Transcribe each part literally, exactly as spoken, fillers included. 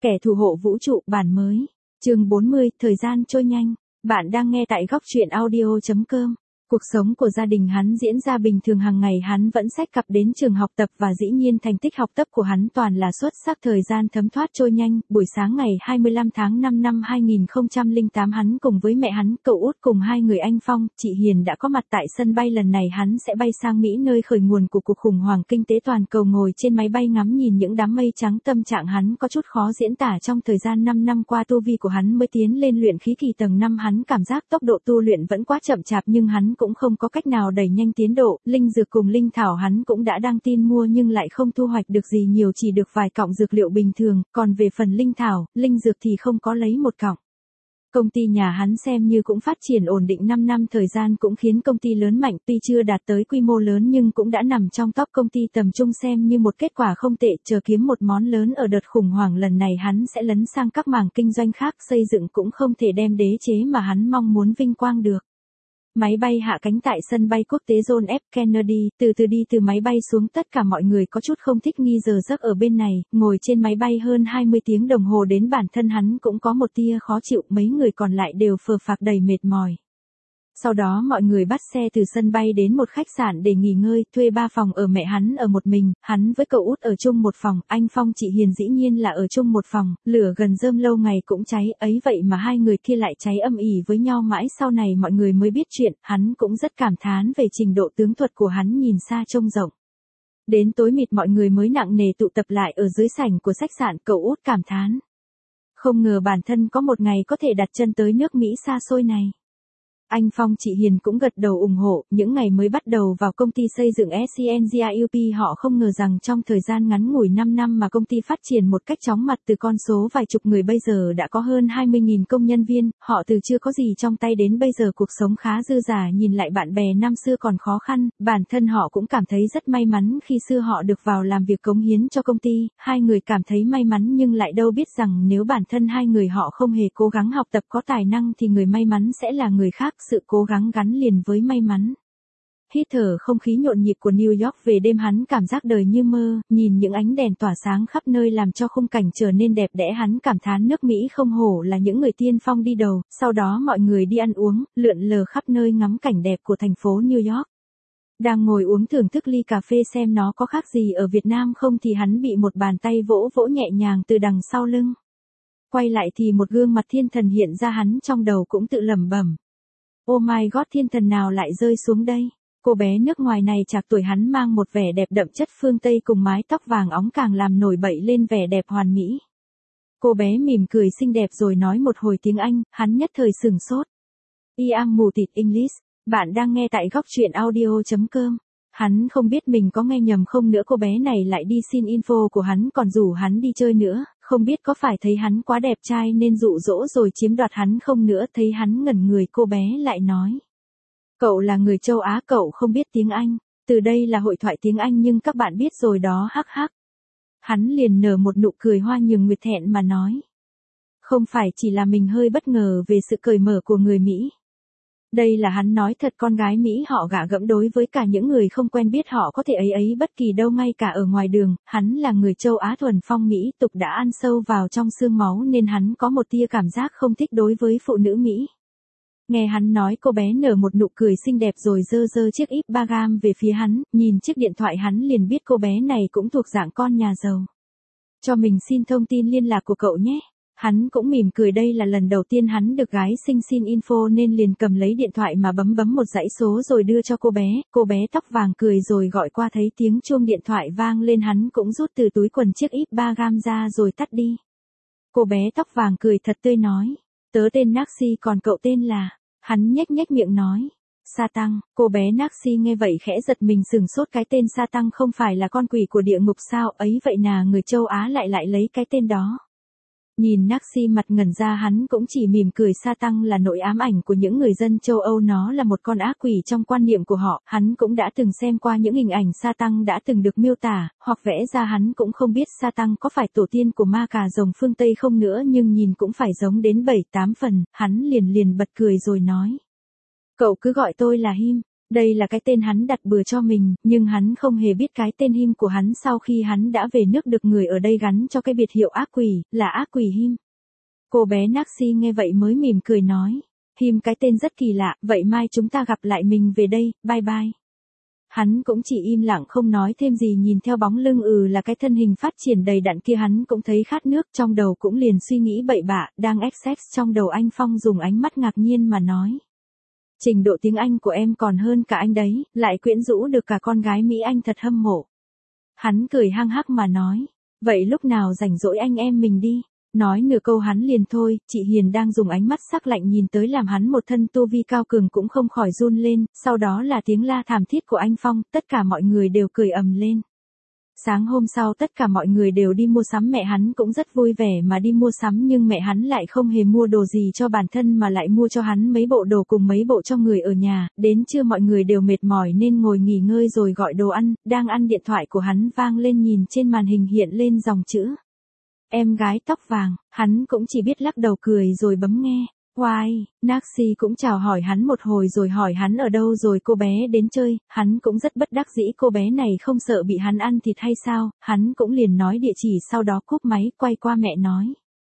Kẻ thù hộ vũ trụ bản mới. Chương bốn mươi, thời gian trôi nhanh. Bạn đang nghe tại góc truyện audio chấm com. Cuộc sống của gia đình hắn diễn ra bình thường, hàng ngày hắn vẫn xách cặp đến trường học tập và dĩ nhiên thành tích học tập của hắn toàn là xuất sắc. Thời gian thấm thoát trôi nhanh, buổi sáng ngày hai mươi lăm tháng năm năm hai nghìn không trăm lẻ tám hắn cùng với mẹ hắn, cậu út cùng hai người anh Phong, chị Hiền đã có mặt tại sân bay. Lần này hắn sẽ bay sang Mỹ, nơi khởi nguồn của cuộc khủng hoảng kinh tế toàn cầu. Ngồi trên máy bay ngắm nhìn những đám mây trắng, tâm trạng hắn có chút khó diễn tả. Trong thời gian năm năm qua, tu vi của hắn mới tiến lên luyện khí kỳ tầng năm, hắn cảm giác tốc độ tu luyện vẫn quá chậm chạp, nhưng hắn cũng không có cách nào đẩy nhanh tiến độ. Linh dược cùng linh thảo hắn cũng đã đăng tin mua nhưng lại không thu hoạch được gì nhiều, chỉ được vài cọng dược liệu bình thường, còn về phần linh thảo, linh dược thì không có lấy một cọng. Công ty nhà hắn xem như cũng phát triển ổn định, năm năm thời gian cũng khiến công ty lớn mạnh, tuy chưa đạt tới quy mô lớn nhưng cũng đã nằm trong top công ty tầm trung, xem như một kết quả không tệ. Chờ kiếm một món lớn ở đợt khủng hoảng lần này, hắn sẽ lấn sang các mảng kinh doanh khác, xây dựng cũng không thể đem đế chế mà hắn mong muốn vinh quang được. Máy bay hạ cánh tại sân bay quốc tế John F. Kennedy, từ từ đi từ máy bay xuống, tất cả mọi người có chút không thích nghi giờ giấc ở bên này, ngồi trên máy bay hơn hai mươi tiếng đồng hồ, đến bản thân hắn cũng có một tia khó chịu, mấy người còn lại đều phờ phạc đầy mệt mỏi. Sau đó mọi người bắt xe từ sân bay đến một khách sạn để nghỉ ngơi, thuê ba phòng ở, mẹ hắn ở một mình, hắn với cậu út ở chung một phòng, anh Phong chị Hiền dĩ nhiên là ở chung một phòng. Lửa gần rơm lâu ngày cũng cháy, ấy vậy mà hai người kia lại cháy âm ỉ với nhau mãi, sau này mọi người mới biết chuyện. Hắn cũng rất cảm thán về trình độ tướng thuật của hắn, nhìn xa trông rộng. Đến tối mịt mọi người mới nặng nề tụ tập lại ở dưới sảnh của khách sạn, cậu út cảm thán: không ngờ bản thân có một ngày có thể đặt chân tới nước Mỹ xa xôi này. Anh Phong chị Hiền cũng gật đầu ủng hộ. Những ngày mới bắt đầu vào công ty xây dựng ét xê en Group, họ không ngờ rằng trong thời gian ngắn ngủi năm năm mà công ty phát triển một cách chóng mặt, từ con số vài chục người bây giờ đã có hơn hai mươi nghìn công nhân viên. Họ từ chưa có gì trong tay đến bây giờ cuộc sống khá dư dả, nhìn lại bạn bè năm xưa còn khó khăn, bản thân họ cũng cảm thấy rất may mắn khi xưa họ được vào làm việc cống hiến cho công ty. Hai người cảm thấy may mắn nhưng lại đâu biết rằng nếu bản thân hai người họ không hề cố gắng học tập có tài năng thì người may mắn sẽ là người khác. Sự cố gắng gắn liền với may mắn. Hít thở không khí nhộn nhịp của New York về đêm, hắn cảm giác đời như mơ, nhìn những ánh đèn tỏa sáng khắp nơi làm cho khung cảnh trở nên đẹp đẽ. Hắn cảm thán nước Mỹ không hổ là những người tiên phong đi đầu. Sau đó mọi người đi ăn uống, lượn lờ khắp nơi ngắm cảnh đẹp của thành phố New York. Đang ngồi uống thưởng thức ly cà phê xem nó có khác gì ở Việt Nam không thì hắn bị một bàn tay vỗ vỗ nhẹ nhàng từ đằng sau lưng. Quay lại thì một gương mặt thiên thần hiện ra, hắn trong đầu cũng tự lẩm bẩm: oh my god, thiên thần nào lại rơi xuống đây? Cô bé nước ngoài này trạc tuổi hắn, mang một vẻ đẹp đậm chất phương Tây cùng mái tóc vàng óng càng làm nổi bật lên vẻ đẹp hoàn mỹ. Cô bé mỉm cười xinh đẹp rồi nói một hồi tiếng Anh, hắn nhất thời sừng sốt. I am mù tịt English. Bạn đang nghe tại góc truyện audio chấm com. Hắn không biết mình có nghe nhầm không nữa, cô bé này lại đi xin info của hắn còn rủ hắn đi chơi nữa, không biết có phải thấy hắn quá đẹp trai nên dụ dỗ rồi chiếm đoạt hắn không nữa. Thấy hắn ngẩn người, cô bé lại nói: cậu là người châu Á, cậu không biết tiếng Anh. Từ đây là hội thoại tiếng Anh nhưng các bạn biết rồi đó, hắc hắc. Hắn liền nở một nụ cười hoa nhường nguyệt thẹn mà nói: không phải, chỉ là mình hơi bất ngờ về sự cởi mở của người Mỹ. Đây là hắn nói thật, con gái Mỹ họ gạ gẫm đối với cả những người không quen biết họ có thể ấy ấy bất kỳ đâu, ngay cả ở ngoài đường. Hắn là người châu Á thuần phong mỹ tục đã ăn sâu vào trong xương máu nên hắn có một tia cảm giác không thích đối với phụ nữ Mỹ. Nghe hắn nói, cô bé nở một nụ cười xinh đẹp rồi giơ giơ chiếc íp ba gam về phía hắn, nhìn chiếc điện thoại hắn liền biết cô bé này cũng thuộc dạng con nhà giàu. Cho mình xin thông tin liên lạc của cậu nhé. Hắn cũng mỉm cười, đây là lần đầu tiên hắn được gái xinh xin info nên liền cầm lấy điện thoại mà bấm bấm một dãy số rồi đưa cho cô bé. Cô bé tóc vàng cười rồi gọi qua, thấy tiếng chuông điện thoại vang lên hắn cũng rút từ túi quần chiếc íp ba gam ra rồi tắt đi. Cô bé tóc vàng cười thật tươi nói: tớ tên Naxi, còn cậu tên là... Hắn nhếch nhếch miệng nói: Sa Tăng. Cô bé Naxi nghe vậy khẽ giật mình sừng sốt, cái tên Sa Tăng không phải là con quỷ của địa ngục sao? Ấy vậy nà người châu Á lại lại lấy cái tên đó. Nhìn Naxi mặt ngẩn ra, hắn cũng chỉ mỉm cười. Sa Tăng là nỗi ám ảnh của những người dân châu Âu, nó là một con ác quỷ trong quan niệm của họ. Hắn cũng đã từng xem qua những hình ảnh Sa Tăng đã từng được miêu tả hoặc vẽ ra, hắn cũng không biết Sa Tăng có phải tổ tiên của ma cà rồng phương Tây không nữa, nhưng nhìn cũng phải giống đến bảy tám phần. Hắn liền liền bật cười rồi nói: cậu cứ gọi tôi là Him. Đây là cái tên hắn đặt bừa cho mình, nhưng hắn không hề biết cái tên Him của hắn sau khi hắn đã về nước được người ở đây gắn cho cái biệt hiệu ác quỷ, là ác quỷ Him. Cô bé Naxi nghe vậy mới mỉm cười nói. Him cái tên rất kỳ lạ, vậy mai chúng ta gặp lại mình về đây, bye bye. Hắn cũng chỉ im lặng không nói thêm gì, nhìn theo bóng lưng ừ là cái thân hình phát triển đầy đặn kia, hắn cũng thấy khát nước, trong đầu cũng liền suy nghĩ bậy bạ, đang xx trong đầu anh Phong dùng ánh mắt ngạc nhiên mà nói. Trình độ tiếng Anh của em còn hơn cả anh đấy, lại quyến rũ được cả con gái Mỹ, anh thật hâm mộ. Hắn cười hăng hắc mà nói, vậy lúc nào rảnh rỗi anh em mình đi. Nói nửa câu hắn liền thôi, chị Hiền đang dùng ánh mắt sắc lạnh nhìn tới làm hắn một thân tu vi cao cường cũng không khỏi run lên, sau đó là tiếng la thảm thiết của anh Phong, tất cả mọi người đều cười ầm lên. Sáng hôm sau tất cả mọi người đều đi mua sắm, mẹ hắn cũng rất vui vẻ mà đi mua sắm, nhưng mẹ hắn lại không hề mua đồ gì cho bản thân mà lại mua cho hắn mấy bộ đồ cùng mấy bộ cho người ở nhà, đến trưa mọi người đều mệt mỏi nên ngồi nghỉ ngơi rồi gọi đồ ăn, đang ăn điện thoại của hắn vang lên, nhìn trên màn hình hiện lên dòng chữ. Em gái tóc vàng, hắn cũng chỉ biết lắc đầu cười rồi bấm nghe. Why, Naxi cũng chào hỏi hắn một hồi rồi hỏi hắn ở đâu rồi cô bé đến chơi, hắn cũng rất bất đắc dĩ, cô bé này không sợ bị hắn ăn thịt hay sao, hắn cũng liền nói địa chỉ, sau đó cúp máy quay qua mẹ nói.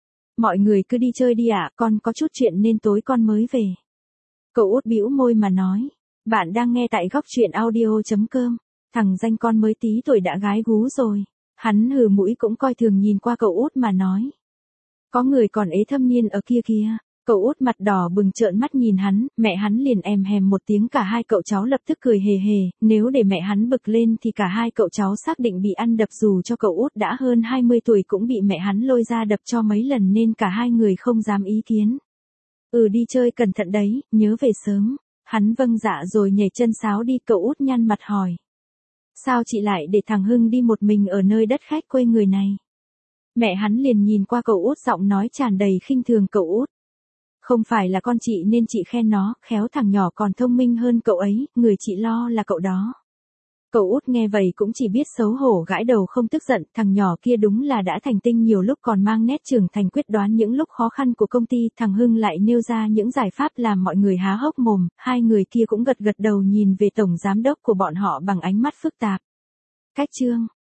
Mọi người cứ đi chơi đi ạ, con có chút chuyện nên tối con mới về. Cậu út bĩu môi mà nói, bạn đang nghe tại góc truyện audio chấm com, thằng danh con mới tí tuổi đã gái gú rồi. Hắn hừ mũi cũng coi thường nhìn qua cậu út mà nói. Có người còn ế thâm niên ở kia kìa. Cậu út mặt đỏ bừng trợn mắt nhìn hắn, mẹ hắn liền èm hèm một tiếng, cả hai cậu cháu lập tức cười hề hề, nếu để mẹ hắn bực lên thì cả hai cậu cháu xác định bị ăn đập, dù cho cậu út đã hơn hai mươi tuổi cũng bị mẹ hắn lôi ra đập cho mấy lần nên cả hai người không dám ý kiến. Ừ đi chơi cẩn thận đấy, nhớ về sớm. Hắn vâng dạ rồi nhảy chân sáo đi, cậu út nhăn mặt hỏi. Sao chị lại để thằng Hưng đi một mình ở nơi đất khách quê người này? Mẹ hắn liền nhìn qua cậu út, giọng nói tràn đầy khinh thường, cậu út. Không phải là con chị nên chị khen nó, khéo thằng nhỏ còn thông minh hơn cậu ấy, người chị lo là cậu đó. Cậu út nghe vậy cũng chỉ biết xấu hổ gãi đầu không tức giận, thằng nhỏ kia đúng là đã thành tinh, nhiều lúc còn mang nét trưởng thành quyết đoán những lúc khó khăn của công ty. Thằng Hưng lại nêu ra những giải pháp làm mọi người há hốc mồm, hai người kia cũng gật gật đầu nhìn về tổng giám đốc của bọn họ bằng ánh mắt phức tạp. Cách chương